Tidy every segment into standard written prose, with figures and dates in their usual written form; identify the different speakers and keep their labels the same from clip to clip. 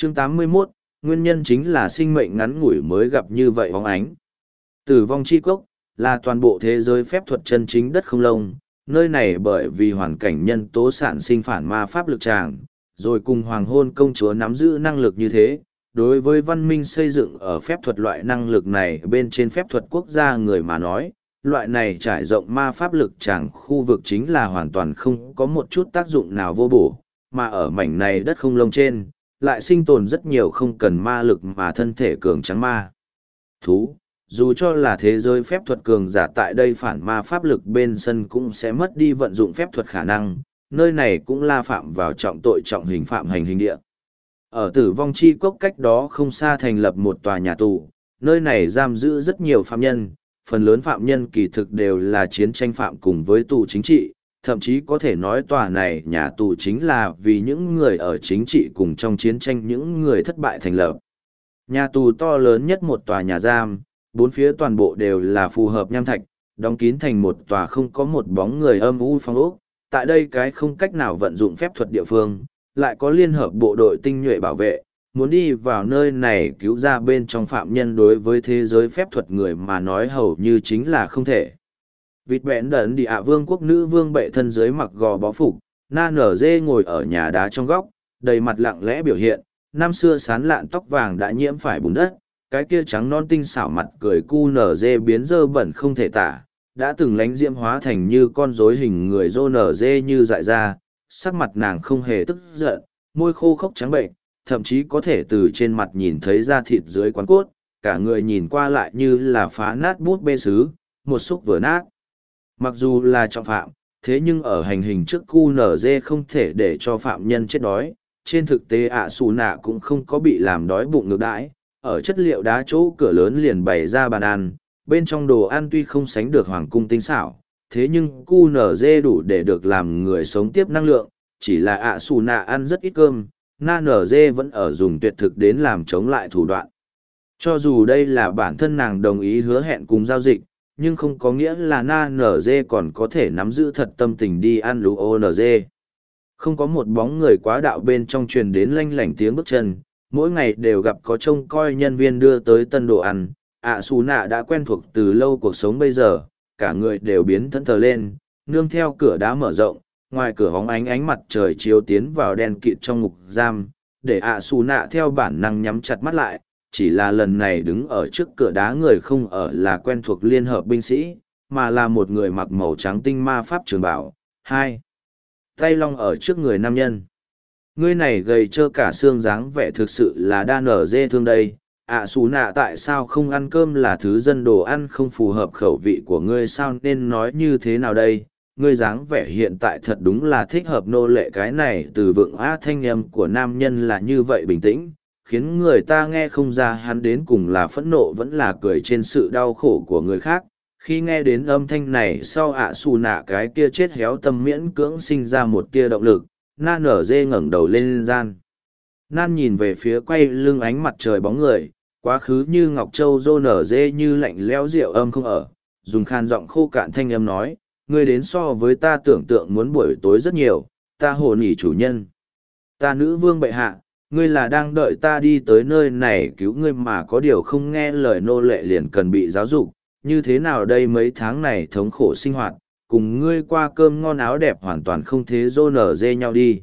Speaker 1: Chương 81, nguyên nhân chính là sinh mệnh ngắn ngủi mới gặp như vậy bóng ánh. Tử vong chi cốc là toàn bộ thế giới phép thuật chân chính đất không lông, nơi này bởi vì hoàn cảnh nhân tố sản sinh phản ma pháp lực tràng, rồi cùng hoàng hôn công chúa nắm giữ năng lực như thế. Đối với văn minh xây dựng ở phép thuật loại năng lực này bên trên phép thuật quốc gia người mà nói, loại này trải rộng ma pháp lực tràng khu vực chính là hoàn toàn không có một chút tác dụng nào vô bổ, mà ở mảnh này đất không lông trên, lại sinh tồn rất nhiều không cần ma lực mà thân thể cường trắng ma. Thú, dù cho là thế giới phép thuật cường giả tại đây phản ma pháp lực bên sân cũng sẽ mất đi vận dụng phép thuật khả năng, nơi này cũng la phạm vào trọng tội trọng hình phạm hành hình địa. Ở tử vong chi cốc cách đó không xa thành lập một tòa nhà tù, nơi này giam giữ rất nhiều phạm nhân, phần lớn phạm nhân kỳ thực đều là chiến tranh phạm cùng với tù chính trị, thậm chí có thể nói tòa này nhà tù chính là vì những người ở chính trị cùng trong chiến tranh những người thất bại thành lập. Nhà tù to lớn nhất một tòa nhà giam, bốn phía toàn bộ đều là phù hợp nham thạch, đóng kín thành một tòa không có một bóng người âm u phong ốc. Tại đây cái không cách nào vận dụng phép thuật địa phương, lại có liên hợp bộ đội tinh nhuệ bảo vệ, muốn đi vào nơi này cứu ra bên trong phạm nhân đối với thế giới phép thuật người mà nói hầu như chính là không thể. Vịt bẹn đẩn đi ạ vương quốc nữ vương bệ thân dưới mặc gò bó phục, na nở dê ngồi ở nhà đá trong góc, đầy mặt lặng lẽ biểu hiện, năm xưa sán lạn tóc vàng đã nhiễm phải bùn đất, cái kia trắng non tinh xảo mặt cười cu nở dê biến dơ bẩn không thể tả, đã từng lánh diễm hóa thành như con rối hình người rô nở dê như dại ra, sắc mặt nàng không hề tức giận, môi khô khốc trắng bệnh, thậm chí có thể từ trên mặt nhìn thấy da thịt dưới quán cốt, cả người nhìn qua lại như là phá nát bút bê sứ, một xúc vừa nát. Mặc dù là trọng phạm, thế nhưng ở hành hình trước QNZ không thể để cho phạm nhân chết đói, trên thực tế ạ xù nạ cũng không có bị làm đói bụng ngược đãi, ở chất liệu đá chỗ cửa lớn liền bày ra bàn ăn, bên trong đồ ăn tuy không sánh được hoàng cung tinh xảo, thế nhưng QNZ đủ để được làm người sống tiếp năng lượng, chỉ là ạ xù nạ ăn rất ít cơm, na NG vẫn ở dùng tuyệt thực đến làm chống lại thủ đoạn. Cho dù đây là bản thân nàng đồng ý hứa hẹn cùng giao dịch, nhưng không có nghĩa là na NG còn có thể nắm giữ thật tâm tình đi ăn lũ ONG. Không có một bóng người quá đạo bên trong truyền đến lanh lảnh tiếng bước chân, mỗi ngày đều gặp có trông coi nhân viên đưa tới tân đồ ăn. ạ xù nạ đã quen thuộc từ lâu cuộc sống bây giờ, cả người đều biến thẫn thờ lên, nương theo cửa đá mở rộng, ngoài cửa hóng ánh mặt trời chiếu tiến vào đen kịt trong ngục giam, để ạ xù nạ theo bản năng nhắm chặt mắt lại, chỉ là lần này đứng ở trước cửa đá người không ở là quen thuộc liên hợp binh sĩ, mà là một người mặc màu trắng tinh ma pháp trường bảo. Hai tay long ở trước người nam nhân. Ngươi này gầy trơ cả xương dáng vẻ thực sự là đa nở dê thương đây. ạ xù nạ tại sao không ăn cơm là thứ dân đồ ăn không phù hợp khẩu vị của ngươi, sao nên nói như thế nào đây? Ngươi dáng vẻ hiện tại thật đúng là thích hợp nô lệ, cái này từ vựng á thanh âm của nam nhân là như vậy bình tĩnh, khiến người ta nghe không ra hắn đến cùng là phẫn nộ vẫn là cười trên sự đau khổ của người khác. Khi nghe đến âm thanh này sau ạ xù nạ cái kia chết héo tâm miễn cưỡng sinh ra một tia động lực, na nở dê ngẩng đầu lên gian. Nan nhìn về phía quay lưng ánh mặt trời bóng người, quá khứ như ngọc châu rô nở dê như lạnh lẽo rượu âm không ở, dùng khan giọng khô cạn thanh âm nói, ngươi đến so với ta tưởng tượng muốn buổi tối rất nhiều, ta hồ nỉ chủ nhân. Ta nữ vương bệ hạ, ngươi là đang đợi ta đi tới nơi này cứu ngươi mà có điều không nghe lời nô lệ liền cần bị giáo dục, như thế nào đây mấy tháng này thống khổ sinh hoạt, cùng ngươi qua cơm ngon áo đẹp hoàn toàn không thế rô nở dê nhau đi.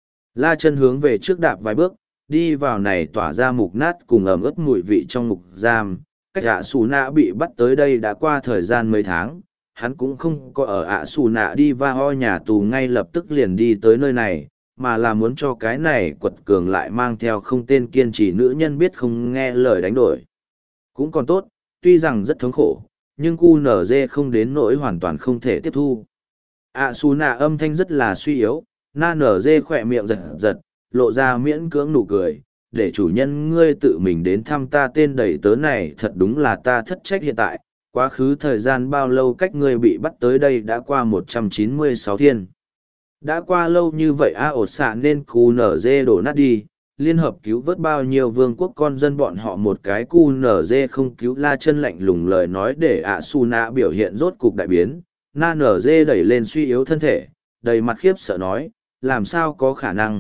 Speaker 1: La chân hướng về trước đạp vài bước, đi vào này tỏa ra mục nát cùng ẩm ướt mùi vị trong ngục giam, cách ạ xù nạ bị bắt tới đây đã qua thời gian mấy tháng. Hắn cũng không có ở ạ xù nạ đi va ho nhà tù ngay lập tức liền đi tới nơi này, mà là muốn cho cái này quật cường lại mang theo không tên kiên trì nữ nhân biết không nghe lời đánh đổi. Cũng còn tốt, tuy rằng rất thống khổ, nhưng QNZ không đến nỗi hoàn toàn không thể tiếp thu. ạ xù nạ âm thanh rất là suy yếu, na NG khỏe miệng giật giật, lộ ra miễn cưỡng nụ cười, để chủ nhân ngươi tự mình đến thăm ta, tên đầy tớ này thật đúng là ta thất trách hiện tại. Quá khứ thời gian bao lâu cách ngươi bị bắt tới đây đã qua 196 thiên. Đã qua lâu như vậy ột xạ nên QNZ đổ nát đi, liên hợp cứu vớt bao nhiêu vương quốc con dân bọn họ một cái QNZ không cứu. La chân lạnh lùng lời nói để ạ xù nạ biểu hiện rốt cục đại biến, na NG đẩy lên suy yếu thân thể, đầy mặt khiếp sợ nói, làm sao có khả năng,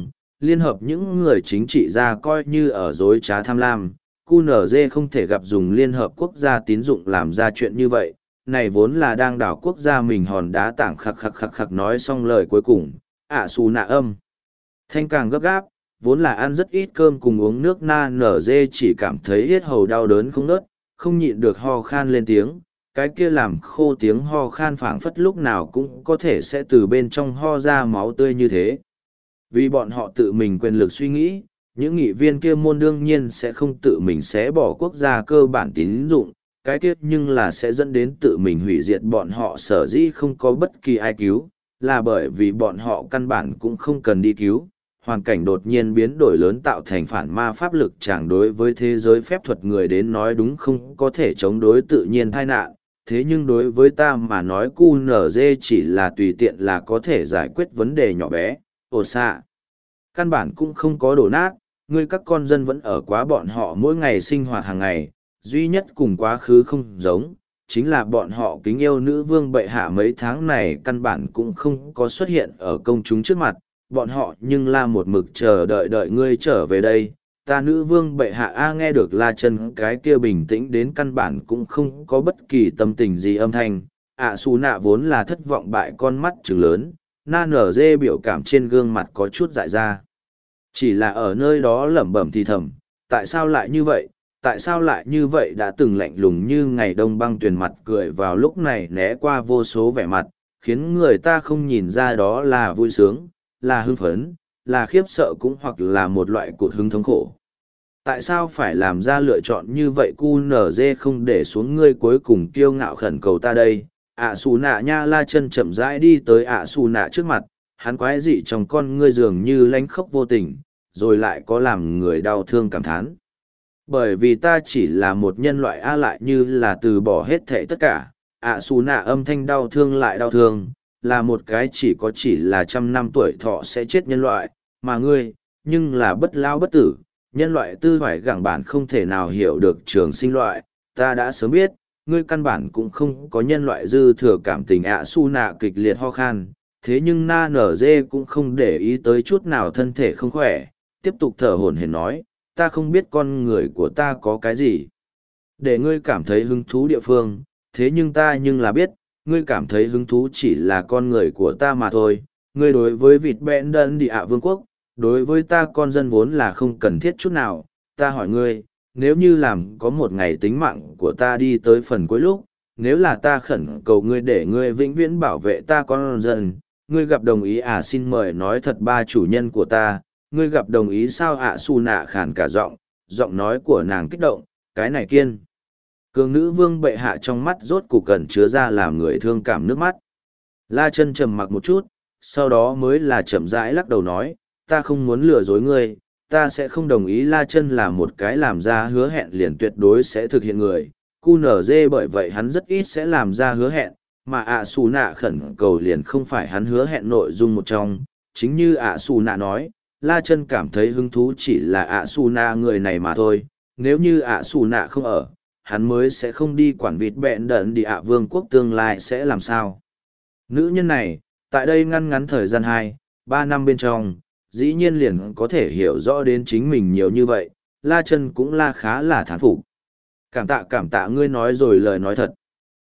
Speaker 1: liên hợp những người chính trị ra coi như ở dối trá tham lam, QNZ không thể gặp dùng Liên Hợp Quốc gia tín dụng làm ra chuyện như vậy, này vốn là đang đảo quốc gia mình hòn đá tảng khắc khắc khắc khắc nói xong lời cuối cùng, xù nạ âm. Thanh càng gấp gáp, vốn là ăn rất ít cơm cùng uống nước na nở dê chỉ cảm thấy yết hầu đau đớn không nớt, không nhịn được ho khan lên tiếng, cái kia làm khô tiếng ho khan phảng phất lúc nào cũng có thể sẽ từ bên trong ho ra máu tươi như thế. Vì bọn họ tự mình quyền lực suy nghĩ, những nghị viên kia môn đương nhiên sẽ không tự mình xé bỏ quốc gia cơ bản tín dụng, cái kia nhưng là sẽ dẫn đến tự mình hủy diệt bọn họ sở dĩ không có bất kỳ ai cứu, là bởi vì bọn họ căn bản cũng không cần đi cứu. Hoàn cảnh đột nhiên biến đổi lớn tạo thành phản ma pháp lực chẳng đối với thế giới phép thuật người đến nói đúng không có thể chống đối tự nhiên tai nạn, thế nhưng đối với ta mà nói QNZ chỉ là tùy tiện là có thể giải quyết vấn đề nhỏ bé, ồ xạ. Căn bản cũng không có đổ nát, ngươi các con dân vẫn ở quá bọn họ mỗi ngày sinh hoạt hàng ngày, duy nhất cùng quá khứ không giống, chính là bọn họ kính yêu nữ vương bệ hạ mấy tháng này căn bản cũng không có xuất hiện ở công chúng trước mặt, bọn họ nhưng la một mực chờ đợi đợi ngươi trở về đây. Ta nữ vương bệ hạ nghe được la chân cái kia bình tĩnh đến căn bản cũng không có bất kỳ tâm tình gì âm thanh, xù nạ vốn là thất vọng bại con mắt trừng lớn, na nở dê biểu cảm trên gương mặt có chút dại ra. Chỉ là ở nơi đó lẩm bẩm thì thầm, tại sao lại như vậy, tại sao lại như vậy đã từng lạnh lùng như ngày đông băng tuyền mặt cười vào lúc này né qua vô số vẻ mặt, khiến người ta không nhìn ra đó là vui sướng, là hưng phấn, là khiếp sợ cũng hoặc là một loại cột hứng thống khổ. Tại sao phải làm ra lựa chọn như vậy QNZ không để xuống ngươi cuối cùng kiêu ngạo khẩn cầu ta đây, xù nạ nha la chân chậm rãi đi tới xù nạ trước mặt, hắn quái dị trong con ngươi dường như lánh khóc vô tình, rồi lại có làm người đau thương cảm thán. Bởi vì ta chỉ là một nhân loại lại như là từ bỏ hết thảy tất cả, xù nạ âm thanh đau thương lại đau thương, là một cái chỉ là 100 năm tuổi thọ sẽ chết nhân loại, mà ngươi, nhưng là bất lao bất tử, nhân loại tư phải gẳng bản không thể nào hiểu được trường sinh loại, ta đã sớm biết, ngươi căn bản cũng không có nhân loại dư thừa cảm tình xù nạ kịch liệt ho khan, thế nhưng na nở dê cũng không để ý tới chút nào thân thể không khỏe, tiếp tục thở hổn hển nói, ta không biết con người của ta có cái gì. Để ngươi cảm thấy hứng thú địa phương, thế nhưng ta nhưng là biết, ngươi cảm thấy hứng thú chỉ là con người của ta mà thôi. Ngươi đối với vịt bẹn đơn địa vương quốc, đối với ta con dân vốn là không cần thiết chút nào. Ta hỏi ngươi, nếu như làm có một ngày tính mạng của ta đi tới phần cuối lúc, nếu là ta khẩn cầu ngươi để ngươi vĩnh viễn bảo vệ ta con dân, ngươi gặp đồng ý xin mời nói thật ba chủ nhân của ta, ngươi gặp đồng ý sao xù nạ khàn cả giọng nói của nàng kích động, cái này kiên. Cường nữ vương bệ hạ trong mắt rốt cục cần chứa ra làm người thương cảm nước mắt. La chân trầm mặc một chút, sau đó mới là chậm rãi lắc đầu nói, ta không muốn lừa dối ngươi, ta sẽ không đồng ý La chân là một cái làm ra hứa hẹn liền tuyệt đối sẽ thực hiện người. QNZ bởi vậy hắn rất ít sẽ làm ra hứa hẹn, mà xù nạ khẩn cầu liền không phải hắn hứa hẹn nội dung một trong, chính như xù nạ nói. La chân cảm thấy hứng thú chỉ là xù nạ người này mà thôi, nếu như xù nạ không ở, hắn mới sẽ không đi quản vịt bẹn đận địa vương quốc tương lai sẽ làm sao. Nữ nhân này, tại đây ngăn ngắn thời gian 2-3 năm bên trong, dĩ nhiên liền có thể hiểu rõ đến chính mình nhiều như vậy, La chân cũng là khá là thán phục. Cảm tạ ngươi nói rồi lời nói thật.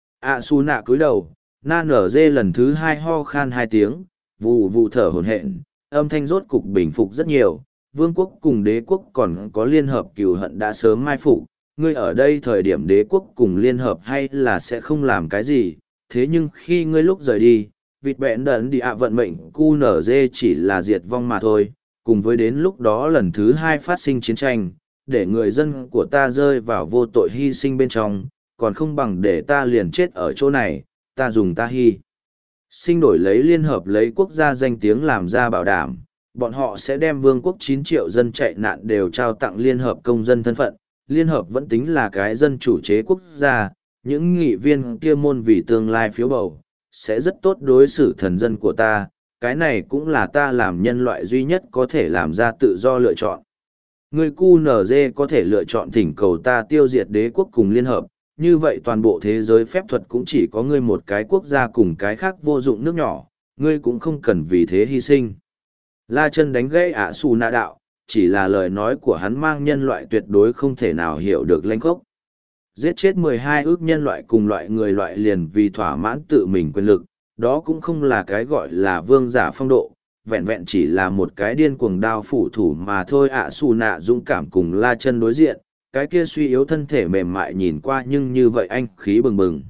Speaker 1: Xù nạ cúi đầu, na nở dê lần thứ 2 ho khan 2 tiếng, vù vù thở hổn hển, âm thanh rốt cục bình phục rất nhiều, vương quốc cùng đế quốc còn có liên hợp cừu hận đã sớm mai phục, ngươi ở đây thời điểm đế quốc cùng liên hợp hay là sẽ không làm cái gì, thế nhưng khi ngươi lúc rời đi, vịt bẹn đần đi vận mệnh QNZ chỉ là diệt vong mà thôi, cùng với đến lúc đó lần thứ 2 phát sinh chiến tranh, để người dân của ta rơi vào vô tội hy sinh bên trong, còn không bằng để ta liền chết ở chỗ này, ta dùng ta hy sinh đổi lấy liên hợp lấy quốc gia danh tiếng làm ra bảo đảm, bọn họ sẽ đem vương quốc 9 triệu dân chạy nạn đều trao tặng liên hợp công dân thân phận, liên hợp vẫn tính là cái dân chủ chế quốc gia, những nghị viên kia môn vì tương lai phiếu bầu, sẽ rất tốt đối xử thần dân của ta, cái này cũng là ta làm nhân loại duy nhất có thể làm ra tự do lựa chọn. Người QNZ có thể lựa chọn thỉnh cầu ta tiêu diệt đế quốc cùng liên hợp, như vậy toàn bộ thế giới phép thuật cũng chỉ có ngươi một cái quốc gia cùng cái khác vô dụng nước nhỏ, ngươi cũng không cần vì thế hy sinh. La Chân đánh gãy ạ xù nạ đạo, chỉ là lời nói của hắn mang nhân loại tuyệt đối không thể nào hiểu được lãnh khốc. Giết chết 12 ước nhân loại cùng loại người loại liền vì thỏa mãn tự mình quyền lực, đó cũng không là cái gọi là vương giả phong độ, vẹn vẹn chỉ là một cái điên cuồng đao phủ thủ mà thôi. ạ xù nạ dũng cảm cùng La Chân đối diện, cái kia suy yếu thân thể mềm mại nhìn qua nhưng như vậy anh khí bừng bừng.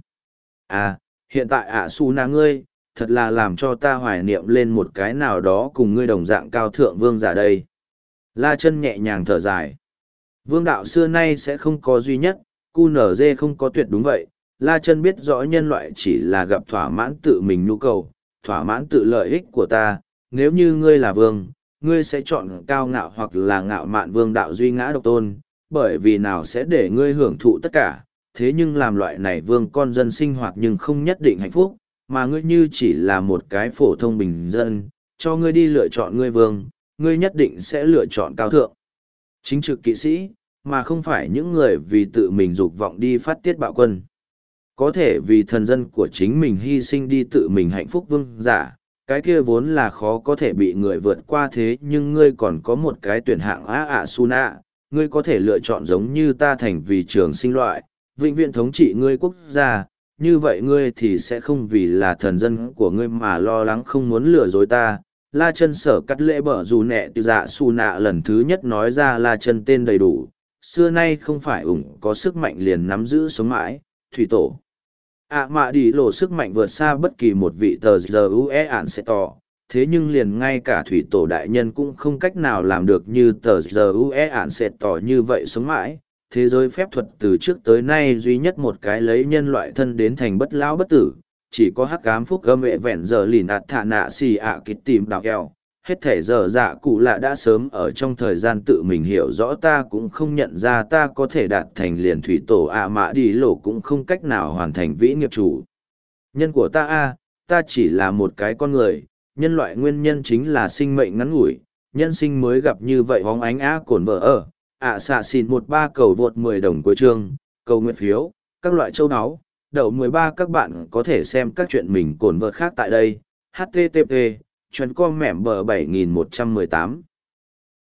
Speaker 1: À, hiện tại ạ xù nạ ngươi, thật là làm cho ta hoài niệm lên một cái nào đó cùng ngươi đồng dạng cao thượng vương giả đây. La Chân nhẹ nhàng thở dài. Vương đạo xưa nay sẽ không có duy nhất, QNZ không có tuyệt đúng vậy. La Chân biết rõ nhân loại chỉ là gặp thỏa mãn tự mình nhu cầu, thỏa mãn tự lợi ích của ta. Nếu như ngươi là vương, ngươi sẽ chọn cao ngạo hoặc là ngạo mạn vương đạo duy ngã độc tôn, bởi vì nào sẽ để ngươi hưởng thụ tất cả. Thế nhưng làm loại này vương con dân sinh hoạt nhưng không nhất định hạnh phúc, mà ngươi như chỉ là một cái phổ thông bình dân, cho ngươi đi lựa chọn ngươi vương, ngươi nhất định sẽ lựa chọn cao thượng. Chính trực kỵ sĩ, mà không phải những người vì tự mình dục vọng đi phát tiết bạo quân. Có thể vì thần dân của chính mình hy sinh đi tự mình hạnh phúc vương giả, cái kia vốn là khó có thể bị người vượt qua. Thế nhưng ngươi còn có một cái tuyển hạng ạ su nạ, ngươi có thể lựa chọn giống như ta thành vì trường sinh loại, vĩnh viễn thống trị ngươi quốc gia. Như vậy ngươi thì sẽ không vì là thần dân của ngươi mà lo lắng không muốn lừa dối ta. La Chân Sở Cắt Lễ bở dù nẹ từ dạ su nạ lần thứ nhất nói ra La Chân tên đầy đủ, xưa nay không phải có sức mạnh liền nắm giữ sống mãi, thủy tổ. Mạ đi lộ sức mạnh vượt xa bất kỳ một vị tờ giờ UE ản sẽ tỏ, thế nhưng liền ngay cả thủy tổ đại nhân cũng không cách nào làm được như tờ giờ UE ản sẽ tỏ như vậy sống mãi. Thế giới phép thuật từ trước tới nay duy nhất một cái lấy nhân loại thân đến thành bất lão bất tử, chỉ có hắc ám phúc gâm vệ vẹn giờ lìn ạt thả nạ xì ạ kịch tìm đào eo. Hết thể giờ dạ cụ lạ đã sớm ở trong thời gian tự mình hiểu rõ ta cũng không nhận ra ta có thể đạt thành liền thủy tổ mã đi lộ cũng không cách nào hoàn thành vĩ nghiệp chủ. Nhân của ta ta chỉ là một cái con người, nhân loại nguyên nhân chính là sinh mệnh ngắn ngủi, nhân sinh mới gặp như vậy hóng ánh cồn vợ ở. Xạ xìn 13 cầu vượt 10 đồng cuối chương, cầu nguyện phiếu, các loại châu áo, đậu 13 các bạn có thể xem các chuyện mình cồn vợt khác tại đây. http chuyện com mẻm bờ 7118